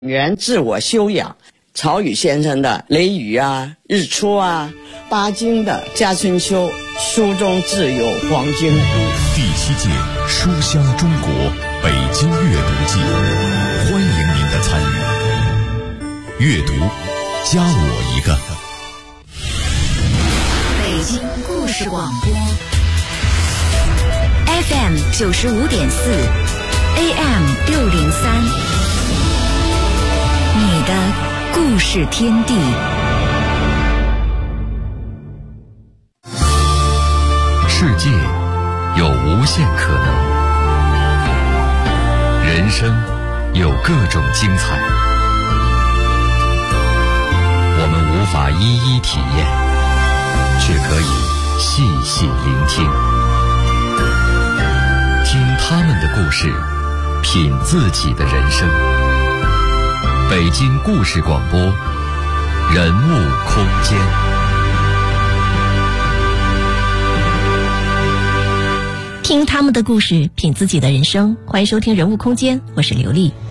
原自我修养，曹禺先生的《雷雨》啊、《日出》啊，巴金的《家春秋》，书中自有黄金屋。 第7届书香中国北京阅读季，欢迎您的参与。阅读，加我一个。 北京故事广播 FM 95.4 AM 603，你的故事天地。 世界有无限可能，人生有各种精彩，我们无法一一体验，却可以细细聆听，听他们的故事，品自己的人生。北京故事广播，人物空间。 听他们的故事，品自己的人生。欢迎收听人物空间，我是刘丽。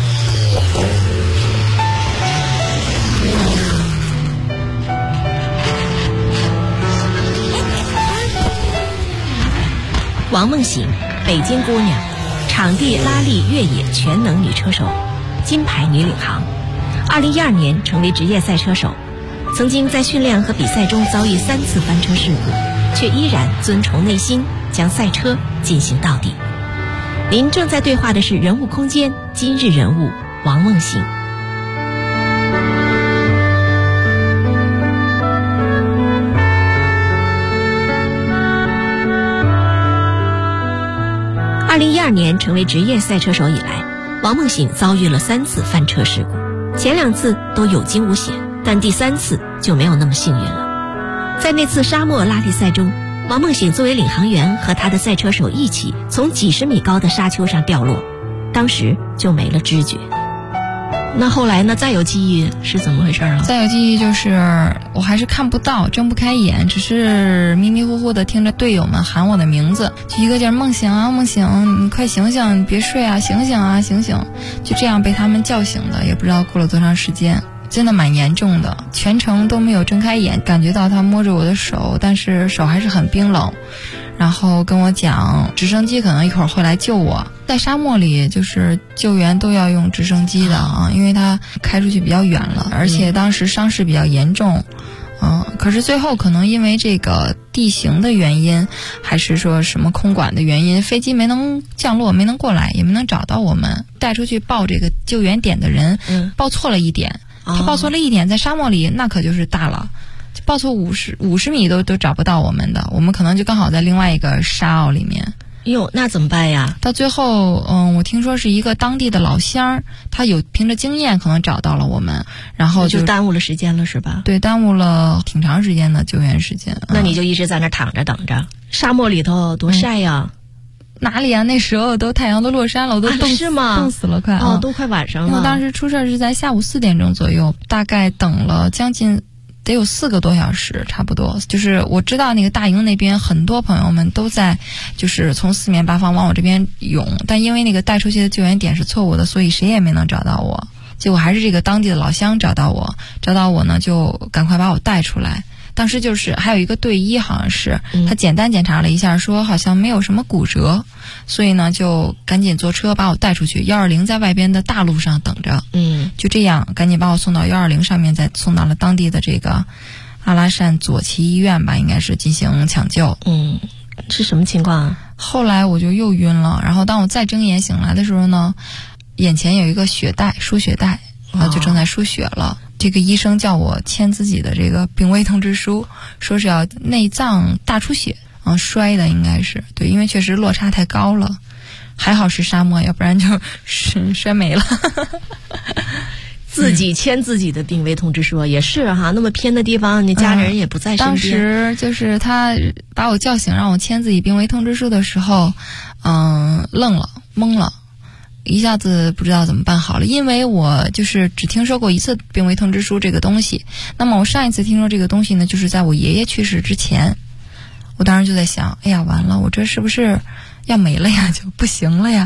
王梦醒，北京姑娘，场地拉力越野全能女车手，金牌女领航。2012年成为职业赛车手，曾经在训练和比赛中遭遇3次翻车事故，却依然遵从内心，将赛车进行到底。您正在对话的是人物空间今日人物王梦醒。2012年成为职业赛车手以来，王梦醒遭遇了3次翻车事故，前2次都有惊无险，但第3次就没有那么幸运了。在那次沙漠拉力赛中，王梦醒作为领航员和他的赛车手一起从几十米高的沙丘上掉落，当时就没了知觉。那后来呢？再有记忆是怎么回事啊？ 再有记忆就是我还是看不到，睁不开眼，只是迷迷糊糊的听着队友们喊我的名字，就一个劲儿梦醒啊梦醒，你快醒醒，你别睡啊，醒醒啊醒醒，就这样被他们叫醒的，也不知道过了多长时间。真的蛮严重的，全程都没有睁开眼，感觉到他摸着我的手，但是手还是很冰冷，然后跟我讲直升机可能一会儿会来救我。在沙漠里就是救援都要用直升机的啊，因为他开出去比较远了，而且当时伤势比较严重。可是最后可能因为这个地形的原因，还是说什么空管的原因，飞机没能降落，没能过来，也没能找到我们。带出去报这个救援点的人报错了一点，他报错了一点，在沙漠里那可就是大了，报错50米都找不到我们的，我们可能就刚好在另外一个沙坳里面。 哟，那怎么办呀？ 到最后我听说是一个当地的老乡，他有凭着经验可能找到了我们，然后就耽误了时间了是吧？ 对，耽误了挺长时间的救援时间。 那你就一直在那躺着等着，沙漠里头多晒呀。 哪里啊？那时候都太阳都落山了，我都冻死了，快都快晚上了。 我当时出事是在下午4点钟左右，大概等了将近得有4个多小时，差不多。就是我知道那个大营那边很多朋友们都在，就是从4面8方往我这边涌，但因为那个带出去的救援点是错误的，所以谁也没能找到我。结果还是这个当地的老乡找到我呢，就赶快把我带出来。当时就是还有一个队医，好像是他简单检查了一下，说好像没有什么骨折，所以呢就赶紧坐车把我带出去。120在外边的大路上等着，就这样赶紧把我送到120上面，再送到了当地的这个阿拉善左旗医院吧，应该是进行抢救。 是什么情况啊？ 后来我就又晕了，然后当我再睁眼醒来的时候呢，眼前有一个血袋，输血袋，就正在输血了。这个医生叫我签自己的这个病危通知书，说是要内脏大出血，摔的应该是对，因为确实落差太高了，还好是沙漠，要不然就摔没了。 自己签自己的病危通知书也是哈，那么偏的地方，你家人也不在身边。 当时就是他把我叫醒，让我签自己病危通知书的时候，愣了，懵了。一下子不知道怎么办好了，因为我就是只听说过一次病危通知书这个东西。那么我上一次听说这个东西呢，就是在我爷爷去世之前。我当时就在想，哎呀完了，我这是不是要没了呀，就不行了呀。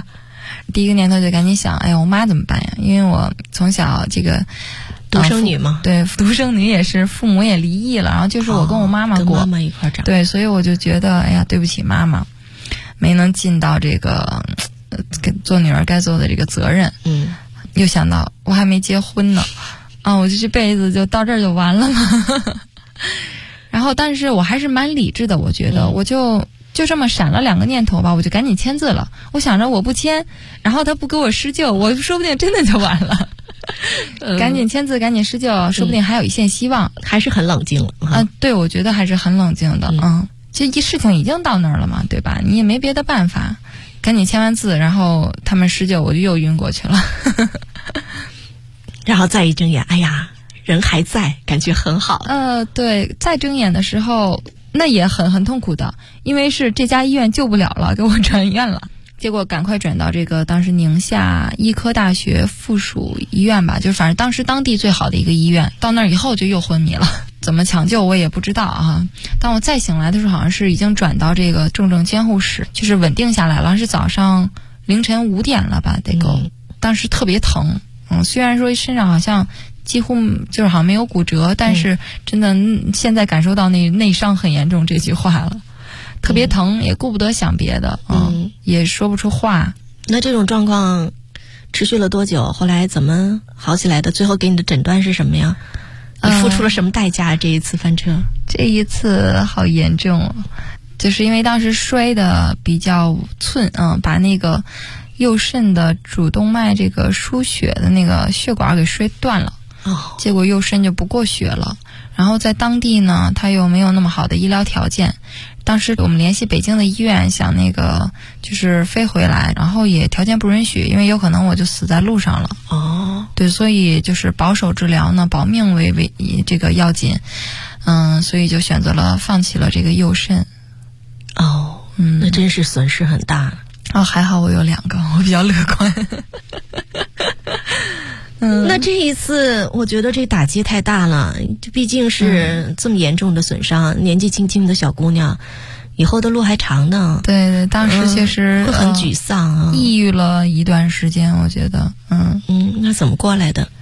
第一个念头就赶紧想，哎呀，我妈怎么办呀？因为我从小这个独生女嘛， 对，独生女也是，父母也离异了，然后就是我跟我妈妈过， 跟妈妈一块长， 对，所以我就觉得，哎呀，对不起妈妈，没能尽到这个做女儿该做的这个责任。又想到我还没结婚呢，我就这辈子就到这儿就完了嘛。然后，但是我还是蛮理智的，我觉得，我就这么闪了2个念头吧，我就赶紧签字了。我想着我不签，然后他不给我施救，我说不定真的就完了。赶紧签字，赶紧施救，说不定还有一线希望。 还是很冷静了。 对，我觉得还是很冷静的。这事情已经到那儿了嘛，对吧？你也没别的办法，赶紧签完字，然后他们施救，我就又晕过去了。 然后再一睁眼，哎呀，人还在，感觉很好。 对，再睁眼的时候，那也很痛苦的，因为是这家医院救不了了，给我转院了。结果赶快转到这个当时宁夏医科大学附属医院吧，就是反正当时当地最好的一个医院。到那儿以后就又昏迷了，怎么抢救我也不知道啊。当我再醒来的时候，好像是已经转到这个重症监护室，就是稳定下来了，是早上凌晨5点了吧，得够。当时特别疼，虽然说身上好像几乎就是好像没有骨折，但是真的现在感受到那内伤很严重这句话了。特别疼，也顾不得想别的，也说不出话。 那这种状况持续了多久？后来怎么好起来的？最后给你的诊断是什么呀？你付出了什么代价？这一次翻车， 这一次好严重，就是因为当时摔的比较寸，把那个右肾的主动脉这个输血的那个血管给摔断了，结果右肾就不过血了。然后在当地呢，他又没有那么好的医疗条件。当时我们联系北京的医院，想那个就是飞回来，然后也条件不允许，因为有可能我就死在路上了。对，所以就是保守治疗呢，保命为这个要紧。所以就选择了放弃了这个右肾。 那真是损失很大。 还好我有2个，我比较乐观。 那这一次我觉得这打击太大了，毕竟是这么严重的损伤，年纪轻轻的小姑娘，以后的路还长呢。 对，当时确实会很沮丧抑郁了一段时间，我觉得。 那怎么过来的？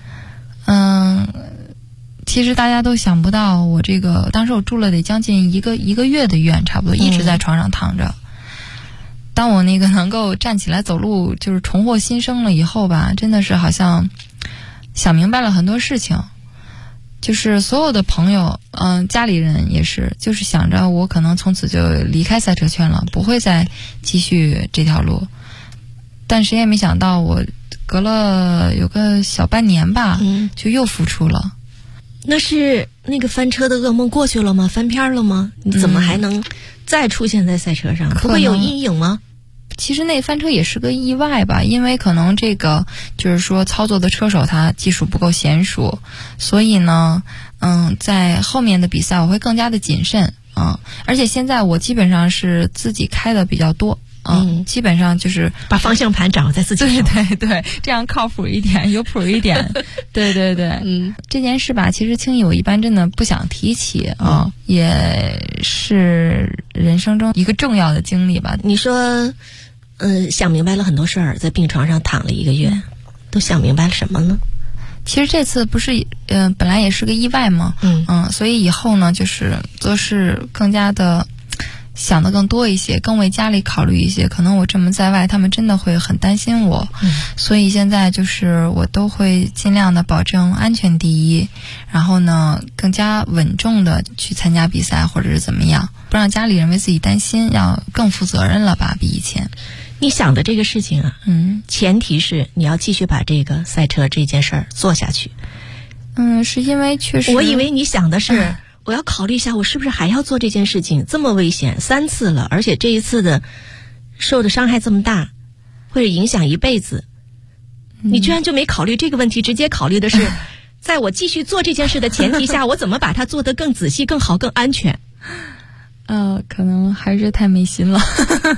其实大家都想不到，我这个当时我住了得将近一个月的院，差不多一直在床上躺着。当我那个能够站起来走路，就是重获新生了以后吧，真的是好像想明白了很多事情。就是所有的朋友，家里人也是，就是想着我可能从此就离开赛车圈了，不会再继续这条路。但谁也没想到，我隔了有个小半年吧，就又复出了。 那是那个翻车的噩梦过去了吗？翻篇了吗？你怎么还能再出现在赛车上？不会有阴影吗？ 其实那翻车也是个意外吧，因为可能这个就是说操作的车手他技术不够娴熟，所以呢，在后面的比赛我会更加的谨慎而且现在我基本上是自己开的比较多。基本上就是把方向盘掌握在自己手。 对，这样靠谱一点，有谱一点。对。这件事吧，其实轻易我一般真的不想提起也是人生中一个重要的经历吧。 你说想明白了很多事儿，在病床上躺了1个月，都想明白了什么呢？ 其实这次不是本来也是个意外嘛，所以以后呢，就是做事更加的想得更多一些，更为家里考虑一些。可能我这么在外，他们真的会很担心我，所以现在就是我都会尽量的保证安全第一，然后呢更加稳重的去参加比赛或者是怎么样，不让家里人为自己担心，要更负责任了吧，比以前。 你想的这个事情前提是你要继续把这个赛车这件事儿做下去。 是因为确实， 我以为你想的是我要考虑一下，我是不是还要做这件事情？这么危险，3次了，而且这一次的受的伤害这么大，会影响一辈子。你居然就没考虑这个问题，直接考虑的是，在我继续做这件事的前提下，我怎么把它做得更仔细、更好、更安全？ 可能还是太没心了。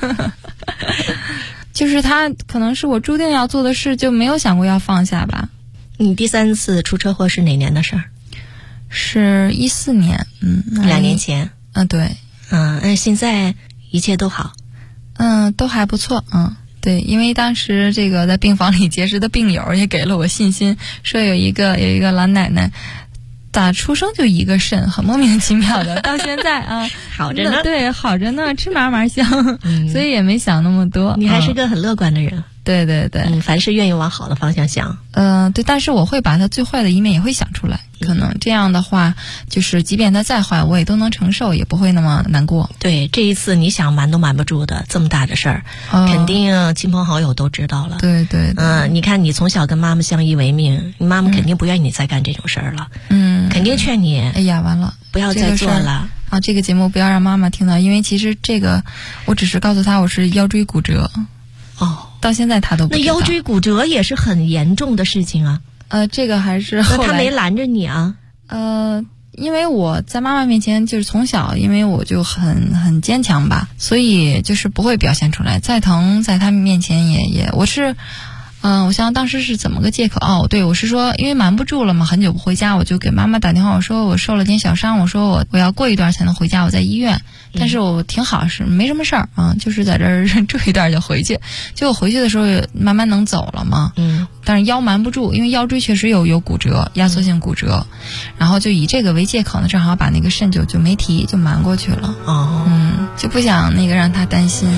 就是他可能是我注定要做的事，就没有想过要放下吧。 你第3次出车祸是哪年的事儿？ 是14年 ，2年前。 对。 现在一切都好。 都还不错。 对，因为当时这个在病房里结识的病友也给了我信心，说有一个老奶奶打出生就一个肾，很莫名其妙的，到现在啊好着呢， 对，好着呢，吃嘛嘛香，所以也没想那么多。 你还是个很乐观的人。 对对对， 凡事愿意往好的方向想。 对，但是我会把它最坏的一面也会想出来，可能这样的话，就是即便它再坏，我也都能承受，也不会那么难过。 对，这一次你想瞒都瞒不住的，这么大的事儿，肯定亲朋好友都知道了。 对对， 你看你从小跟妈妈相依为命，你妈妈肯定不愿意你再干这种事儿了。肯定劝你， 哎呀，完了， 不要再做了。 这个节目不要让妈妈听到，因为其实这个我只是告诉她我是腰椎骨折。到现在他都不知道。 那腰椎骨折也是很严重的事情啊。 这个还是后来他没拦着你啊。 因为我在妈妈面前就是从小，因为我就很坚强吧，所以就是不会表现出来。再疼在他们面前也我是。我想当时是怎么个借口？对，我是说，因为瞒不住了嘛，很久不回家，我就给妈妈打电话，我说我受了点小伤，我说我要过一段才能回家，我在医院，但是我挺好，是没什么事儿啊，就是在这儿住一段就回去。结果回去的时候慢慢能走了嘛，但是腰瞒不住，因为腰椎确实有骨折，压缩性骨折，然后就以这个为借口呢，正好把那个肾就没提，就瞒过去了。就不想那个让他担心。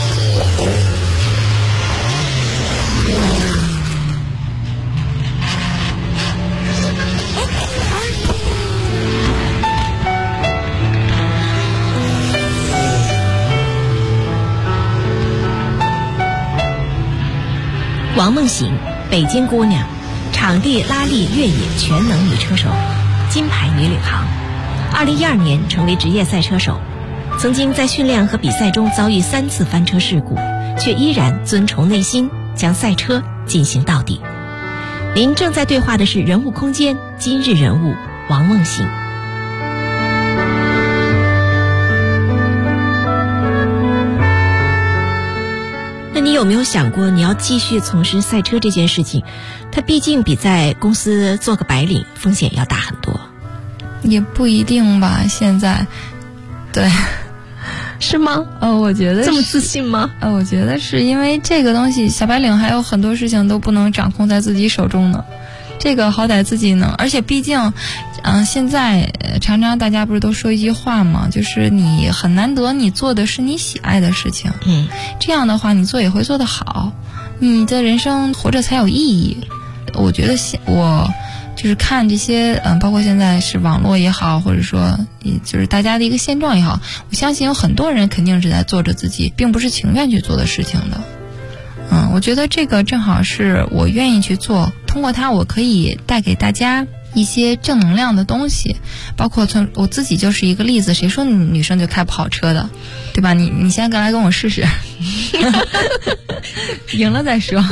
王梦醒，北京姑娘，场地拉力越野全能女车手，金牌女领航。2012年成为职业赛车手，曾经在训练和比赛中遭遇3次翻车事故，却依然遵从内心，将赛车进行到底。您正在对话的是人物空间今日人物王梦醒。你有没有想过你要继续从事赛车这件事情？它毕竟比在公司做个白领风险要大很多。 也不一定吧，现在。对。 是吗？ 我觉得这么自信吗？ 我觉得是因为这个东西，小白领还有很多事情都不能掌控在自己手中呢。这个好歹自己能，而且毕竟，现在常常大家不是都说一句话吗？就是你很难得你做的是你喜爱的事情，这样的话你做也会做得好，你的人生活着才有意义。我觉得我就是看这些，包括现在是网络也好，或者说也就是大家的一个现状也好，我相信有很多人肯定是在做着自己并不是情愿去做的事情的。我觉得这个正好是我愿意去做，通过它我可以带给大家一些正能量的东西，包括我自己就是一个例子。谁说女生就开跑车的，对吧？你先来跟我试试，赢了再说。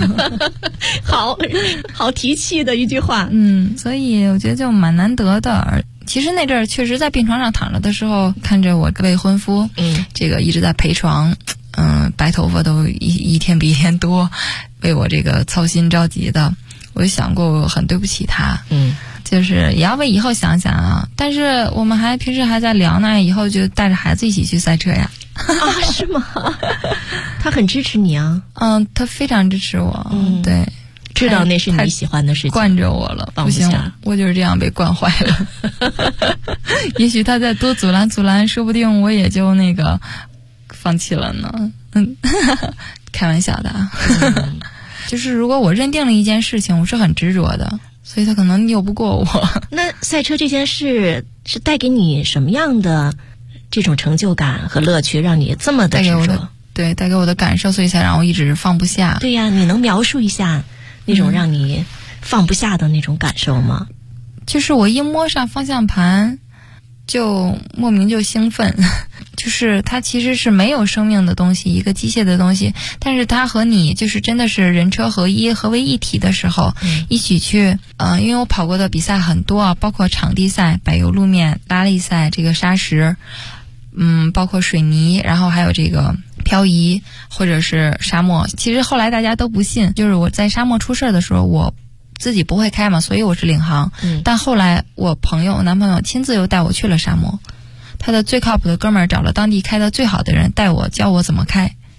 好提气的一句话。 所以我觉得就蛮难得的。其实那阵儿确实在病床上躺着的时候，看着我未婚夫，这个一直在陪床。白头发都一天比一天多，为我这个操心着急的，我就想过我很对不起他，就是也要为以后想想啊。但是我们平时还在聊呢，以后就带着孩子一起去赛车呀。 是吗？他很支持你啊。 他非常支持我。对， 知道那是你喜欢的事情， 惯着我了，不行，我就是这样被惯坏了。也许他再多阻拦，说不定我也就那个放弃了呢。开玩笑的啊。就是如果我认定了一件事情，我是很执着的，所以他可能拗不过我。 那赛车这件事是带给你什么样的这种成就感和乐趣，让你这么的执着？ 对，带给我的感受，所以才让我一直放不下。 对呀，你能描述一下那种让你放不下的那种感受吗？ 就是我一摸上方向盘就莫名就兴奋。就是它其实是没有生命的东西，一个机械的东西，但是它和你就是真的是人车合一，合为一体的时候，一起去因为我跑过的比赛很多啊，包括场地赛、柏油路面、拉力赛，这个砂石，包括水泥，然后还有这个漂移或者是沙漠。其实后来大家都不信，就是我在沙漠出事的时候，我自己不会开嘛，所以我是领航。但后来我男朋友亲自又带我去了沙漠。他的最靠谱的哥们儿找了当地开的最好的人带我教我怎么开，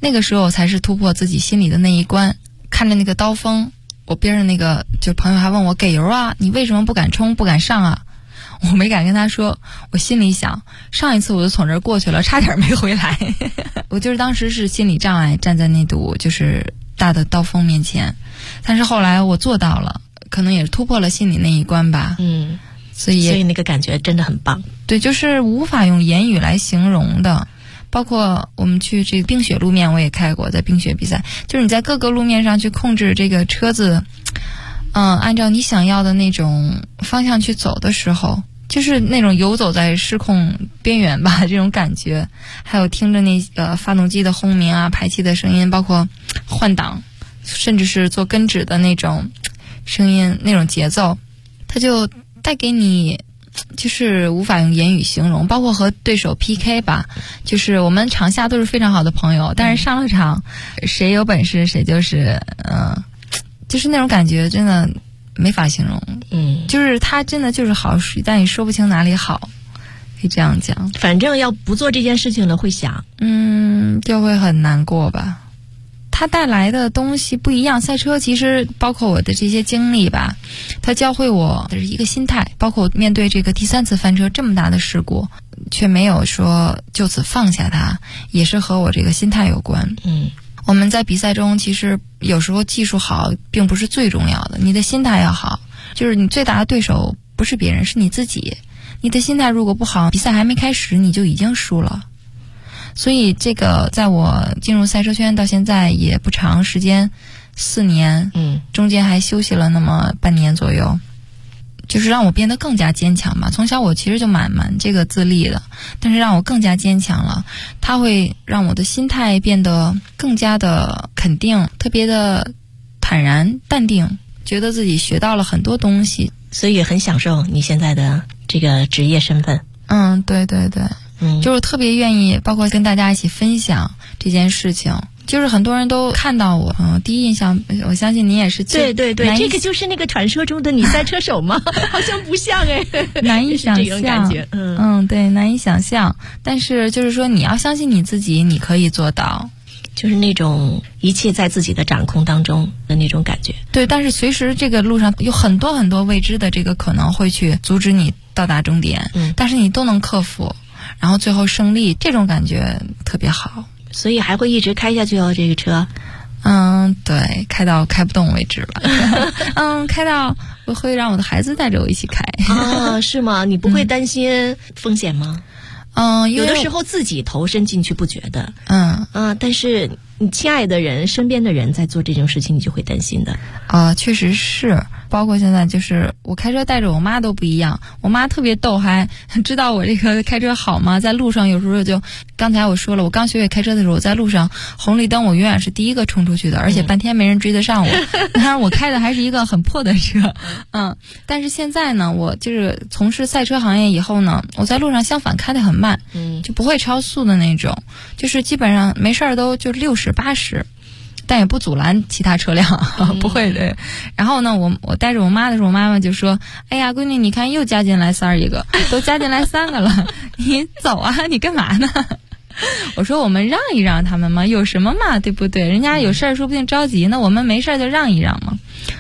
那个时候才是突破自己心里的那一关。看着那个刀锋，我边上那个就朋友还问我给油啊，你为什么不敢冲不敢上啊？我没敢跟他说，我心里想，上一次我就从这儿过去了，差点没回来。我就是当时是心理障碍，站在那堵就是大的刀锋面前，但是后来我做到了，可能也是突破了心里那一关吧。所以那个感觉真的很棒。 对，就是无法用言语来形容的。包括我们去这个冰雪路面，我也开过，在冰雪比赛，就是你在各个路面上去控制这个车子，按照你想要的那种方向去走的时候，就是那种游走在失控边缘吧，这种感觉。还有听着那发动机的轰鸣啊，排气的声音，包括换挡，甚至是做跟指的那种声音，那种节奏，它就带给你就是无法用言语形容。包括和对手 PK 吧，就是我们场下都是非常好的朋友，但是上了场谁有本事谁就是就是那种感觉真的没法形容。就是他真的就是好水，但也说不清哪里好，可以这样讲。 反正要不做这件事情了会想就会很难过吧。它带来的东西不一样，赛车其实包括我的这些经历吧，它教会我的是一个心态，包括面对这个第3次翻车这么大的事故，却没有说就此放下它，也是和我这个心态有关。我们在比赛中其实有时候技术好并不是最重要的，你的心态要好，就是你最大的对手不是别人，是你自己。你的心态如果不好，比赛还没开始你就已经输了。所以这个在我进入赛车圈到现在也不长时间，4年，中间还休息了那么半年左右，就是让我变得更加坚强吧。从小我其实就蛮这个自立的，但是让我更加坚强了。它会让我的心态变得更加的肯定，特别的坦然淡定，觉得自己学到了很多东西， 所以很享受你现在的这个职业身份。 对对对。就是特别愿意包括跟大家一起分享这件事情，就是很多人都看到我第一印象，我相信你也是。 对对对，这个就是那个传说中的女赛车手吗？好像不像难以想象。 这种感觉对，难以想象。但是就是说你要相信你自己，你可以做到， 就是那种一切在自己的掌控当中的那种感觉。 对，但是随时这个路上有很多很多未知的这个可能会去阻止你到达终点，但是你都能克服，然后最后胜利，这种感觉特别好。 所以还会一直开下去这个车。 对，开到开不动为止吧。开到我会让我的孩子带着我一起开。 是吗？你不会担心风险吗？有的时候自己投身进去不觉得，但是你亲爱的人、身边的人在做这种事情，你就会担心的。 确实是，包括现在就是我开车带着我妈都不一样。我妈特别逗，还知道我这个开车好吗？在路上有时候就，刚才我说了，我刚学会开车的时候，我在路上红绿灯我永远是第一个冲出去的，而且半天没人追得上我。当然我开的还是一个很破的车，但是现在呢，我就是从事赛车行业以后呢，我在路上相反开得很慢，就不会超速的那种，就是基本上没事儿都就60、80。但也不阻拦其他车辆，不会的。然后呢，我带着我妈的时候，我妈妈就说：“哎呀，闺女，你看又加进来1个，都加进来3个了，你走啊，你干嘛呢？”我说：“我们让一让他们嘛，有什么嘛，对不对？人家有事儿说不定着急，那我们没事儿就让一让嘛。”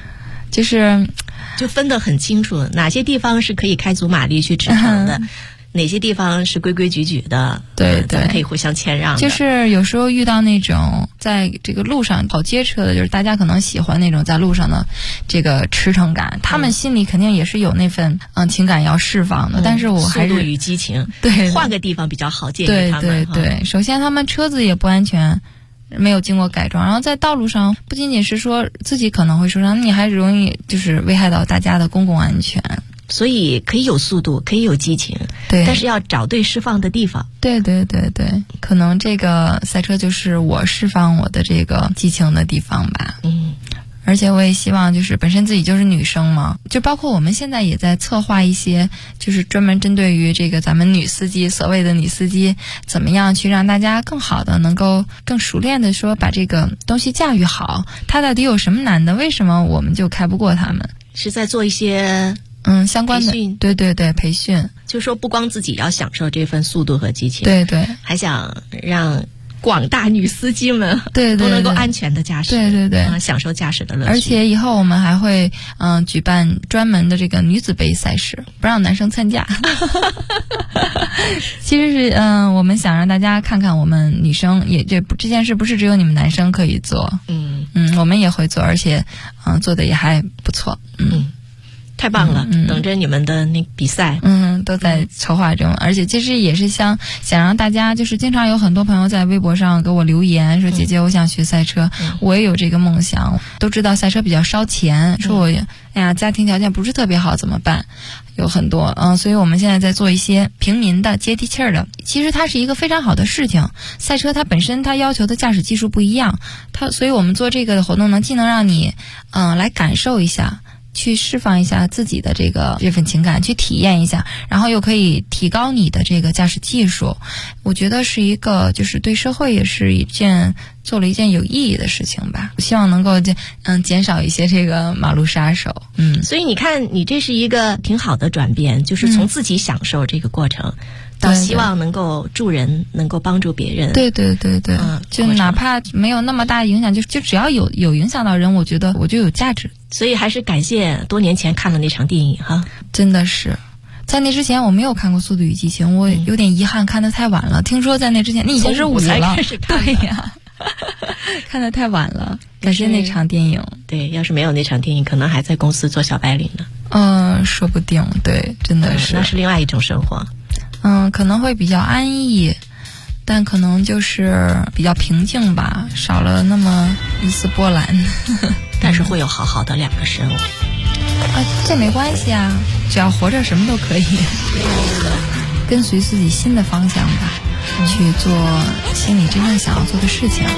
就分得很清楚，哪些地方是可以开足马力去驰骋的。哪些地方是规规矩矩的， 对对， 咱们可以互相谦让的。 就是有时候遇到那种在这个路上跑街车的，就是大家可能喜欢那种在路上的这个驰骋感，他们心里肯定也是有那份情感要释放的。但是我还是速度与激情， 对， 换个地方比较好，建议他们。 对，首先他们车子也不安全，没有经过改装，然后在道路上不仅仅是说自己可能会受伤，你还容易就是危害到大家的公共安全。 所以可以有速度，可以有激情， 对， 但是要找对释放的地方。 对，可能这个赛车就是我释放我的这个激情的地方吧。而且我也希望就是本身自己就是女生嘛，就包括我们现在也在策划一些就是专门针对于这个咱们女司机，所谓的女司机怎么样去让大家更好的能够更熟练的说把这个东西驾驭好，它到底有什么难的，为什么我们就开不过他们， 是在做一些相关的培训。 对，培训， 就说不光自己要享受这份速度和激情， 对， 还想让广大女司机们对都能够安全的驾驶， 对， 享受驾驶的乐趣。 而且以后我们还会举办专门的这个女子杯赛事，不让男生参加。其实是我们想让大家看看我们女生也这件事不是只有你们男生可以做，我们也会做，而且做的也还不错， 太棒了，等着你们的那比赛， 都在筹划中，而且其实也是想让大家，就是经常有很多朋友在微博上给我留言说，姐姐我想学赛车，我也有这个梦想，都知道赛车比较烧钱，说我家庭条件不是特别好怎么办，有很多所以我们现在在做一些平民的接地气儿的，其实它是一个非常好的事情，赛车它本身它要求的驾驶技术不一样，所以我们做这个活动呢，既能让你来感受一下，去释放一下自己的这份情感，去体验一下，然后又可以提高你的这个驾驶技术，我觉得是一个就是对社会也是做了一件有意义的事情吧。我希望能够减少一些这个马路杀手。 所以你看，你这是一个挺好的转变，就是从自己享受这个过程，到希望能够助人，能够帮助别人。 对，就哪怕没有那么大影响，就只要有影响到人，我觉得我就有价值。 所以还是感谢多年前看的那场电影哈， 真的是。在那之前我没有看过《速度与激情》，我有点遗憾，看得太晚了。听说在那之前你已经是5了， 才开始看， 对呀，看得太晚了。感谢那场电影。 对，要是没有那场电影，可能还在公司做小白领呢。 说不定，对，真的是。 那是另外一种生活。 可能会比较安逸，但可能就是比较平静吧，少了那么一丝波澜。 但是会有好好的2个生活。 这没关系啊，只要活着什么都可以。跟随自己新的方向吧，去做心里真正想要做的事情。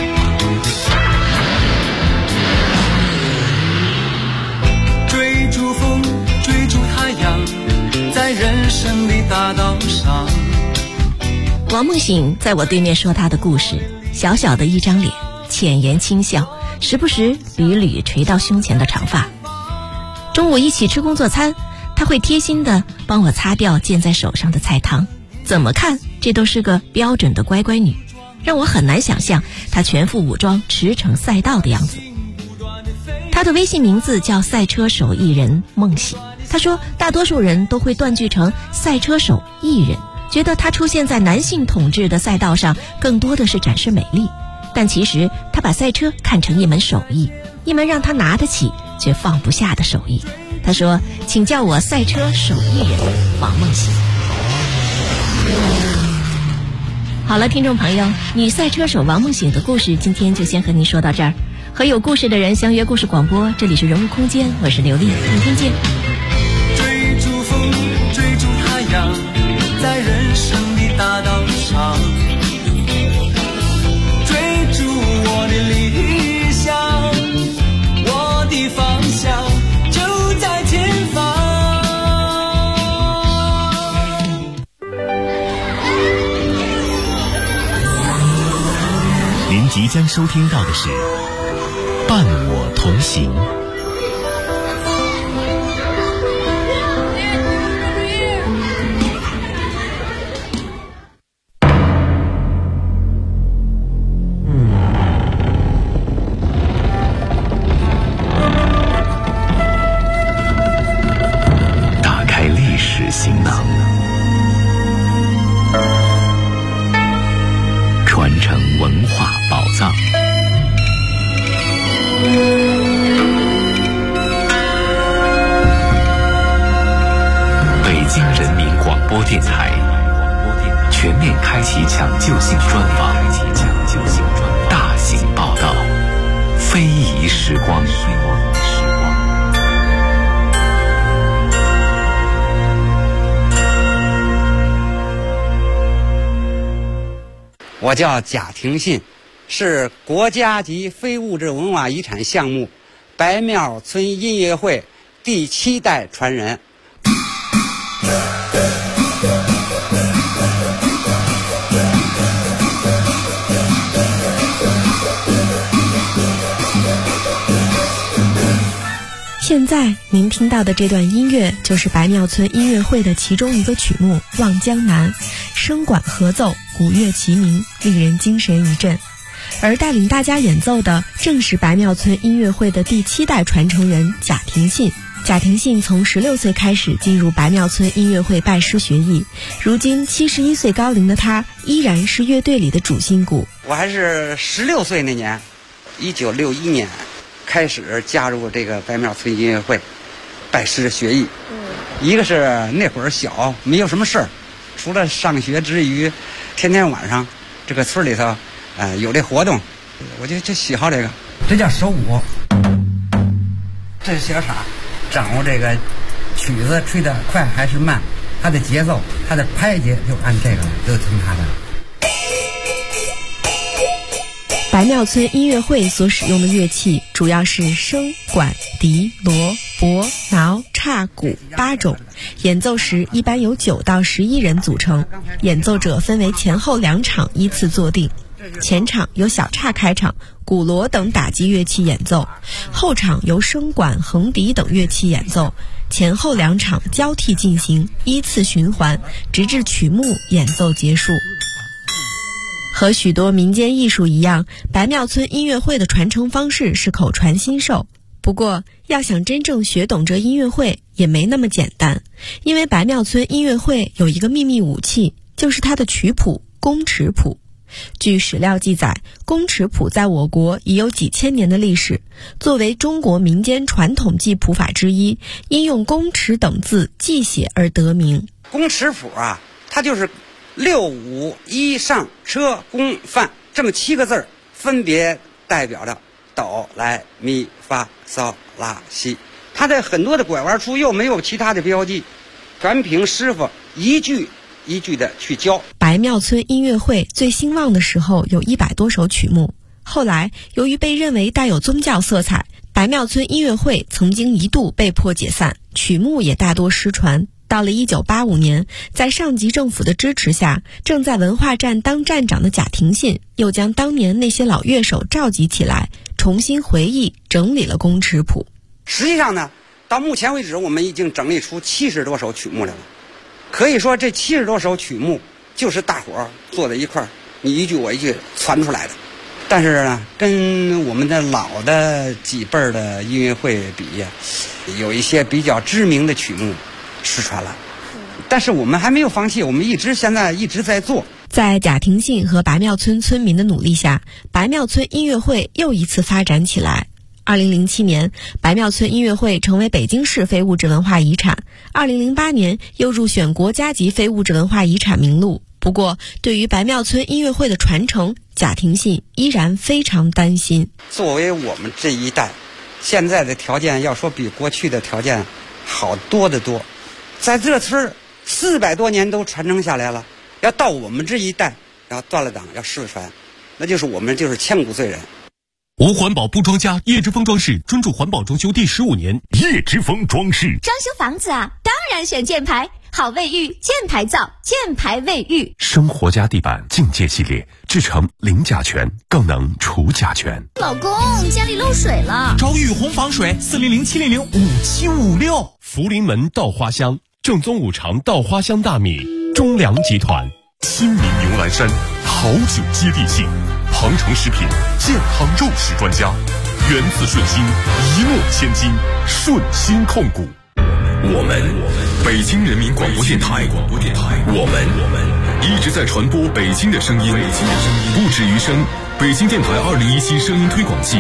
追逐风，追逐太阳，在人生的大道上。 王梦醒在我对面说他的故事，小小的一张脸，浅颜轻笑，时不时缕缕垂到胸前的长发。中午一起吃工作餐，他会贴心地帮我擦掉溅在手上的菜汤，怎么看这都是个标准的乖乖女，让我很难想象她全副武装驰骋赛道的样子。她的微信名字叫赛车手艺人梦喜，她说大多数人都会断句成赛车手艺人，觉得她出现在男性统治的赛道上更多的是展示美丽，但其实她把赛车看成一门手艺，一门让她拿得起却放不下的手艺。她说请叫我赛车手艺人王梦喜。好了，听众朋友，女赛车手王梦醒的故事今天就先和您说到这儿。和有故事的人相约故事广播，这里是人物空间，我是刘丽，明天见。 追逐风，追逐太阳，在人生的大道上，追逐我的理想，我的方向就在前方。 您即将收听到的是伴我同行。打开历史行囊，传承文化宝藏。北京人民广播电台全面开启抢救性专访，大型报道，非遗时光。 我叫贾廷信，是国家级非物质文化遗产项目白庙村音乐会第7代传人。 现现在您听到的这段音乐就是白庙村音乐会的其中一个曲目《望江南》，声管合奏，鼓乐齐鸣，令人精神一振。而带领大家演奏的正是白庙村音乐会的第7代传承人贾廷信。贾廷信从16岁开始进入白庙村音乐会拜师学艺，如今71岁高龄的他依然是乐队里的主心骨。 我还是16岁那年，1961年开始加入这个白庙村音乐会，拜师学艺。一个是那会儿小，没有什么事儿，除了上学之余，天天晚上这个村里头，有这活动，我就喜好这个。这叫手鼓，这是小傻，掌握这个曲子吹得快还是慢，它的节奏，它的拍节就按这个，就听它的。 白庙村音乐会所使用的乐器主要是笙、管、笛、锣、钹、挠、叉、鼓8种，演奏时一般由9到11人组成，演奏者分为前后2场依次坐定。前场由小叉开场，鼓锣等打击乐器演奏，后场由笙管、横笛等乐器演奏，前后2场交替进行，依次循环，直至曲目演奏结束。和许多民间艺术一样，白庙村音乐会的传承方式是口传心授。不过，要想真正学懂这音乐会也没那么简单，因为白庙村音乐会有一个秘密武器，就是它的曲谱——宫尺谱。据史料记载，宫尺谱在我国已有几千年的历史，作为中国民间传统记谱法之一，因用宫尺等字记写而得名。 宫尺谱啊，它就是6、5、1上车宫范这么7个字，分别代表着哆来咪发嗦拉西。它的很多的拐弯处又没有其他的标记，全凭师傅一句一句的去教。 白庙村音乐会最兴旺的时候有100多首曲目，后来由于被认为带有宗教色彩，白庙村音乐会曾经一度被迫解散，曲目也大多失传。到了1985年，在上级政府的支持下，正在文化站当站长的贾廷信又将当年那些老乐手召集起来，重新回忆整理了宫尺谱。 实际上呢，到目前为止我们已经整理出70多首曲目来了。可以说这70多首曲目就是大伙儿坐在一块儿，你一句我一句传出来的。但是呢，跟我们的老的几辈儿的音乐会比呀，有一些比较知名的曲目失传了。但是我们还没有放弃，我们现在一直在做。 在贾廷信和白庙村村民的努力下，白庙村音乐会又一次发展起来。2007年，白庙村音乐会成为北京市非物质文化遗产。2008年又入选国家级非物质文化遗产名录。不过，对于白庙村音乐会的传承，贾廷信依然非常担心。 作为我们这一代，现在的条件要说比过去的条件好多得多。在这村400多年都传承下来了，要到我们这一代要断了档要失传，那就是我们就是千古罪人。 无环保不装家，叶之峰装饰专注环保装修第15年。叶之峰装饰装修房子啊，当然选箭牌，好卫浴，箭牌造，箭牌卫浴。 生活家地板境界系列，制成零甲醛，更能除甲醛。 老公，家里漏水了， 找雨虹防水，400-700-5756。 福临门稻花香，正宗5常稻花香大米，中粮集团。新民牛栏山，好酒接地气。鹏程食品健康肉食专家，源自顺心，一诺千金，顺心控股。我们北京人民广播电台，我们一直在传播北京的声音，不止于声。北京电台2017声音推广季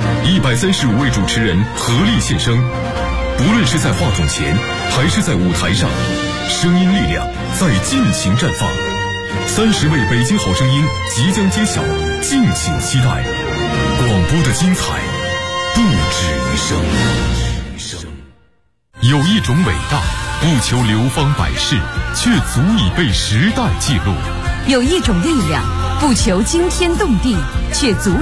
，135位主持人合力献声，不论是在话筒前还是在舞台上，声音力量在尽情绽放。30位北京好声音即将揭晓，敬请期待。广播的精彩不止于声。有一种伟大，不求流芳百世，却足以被时代记录； 有一种力量，不求惊天动地，却足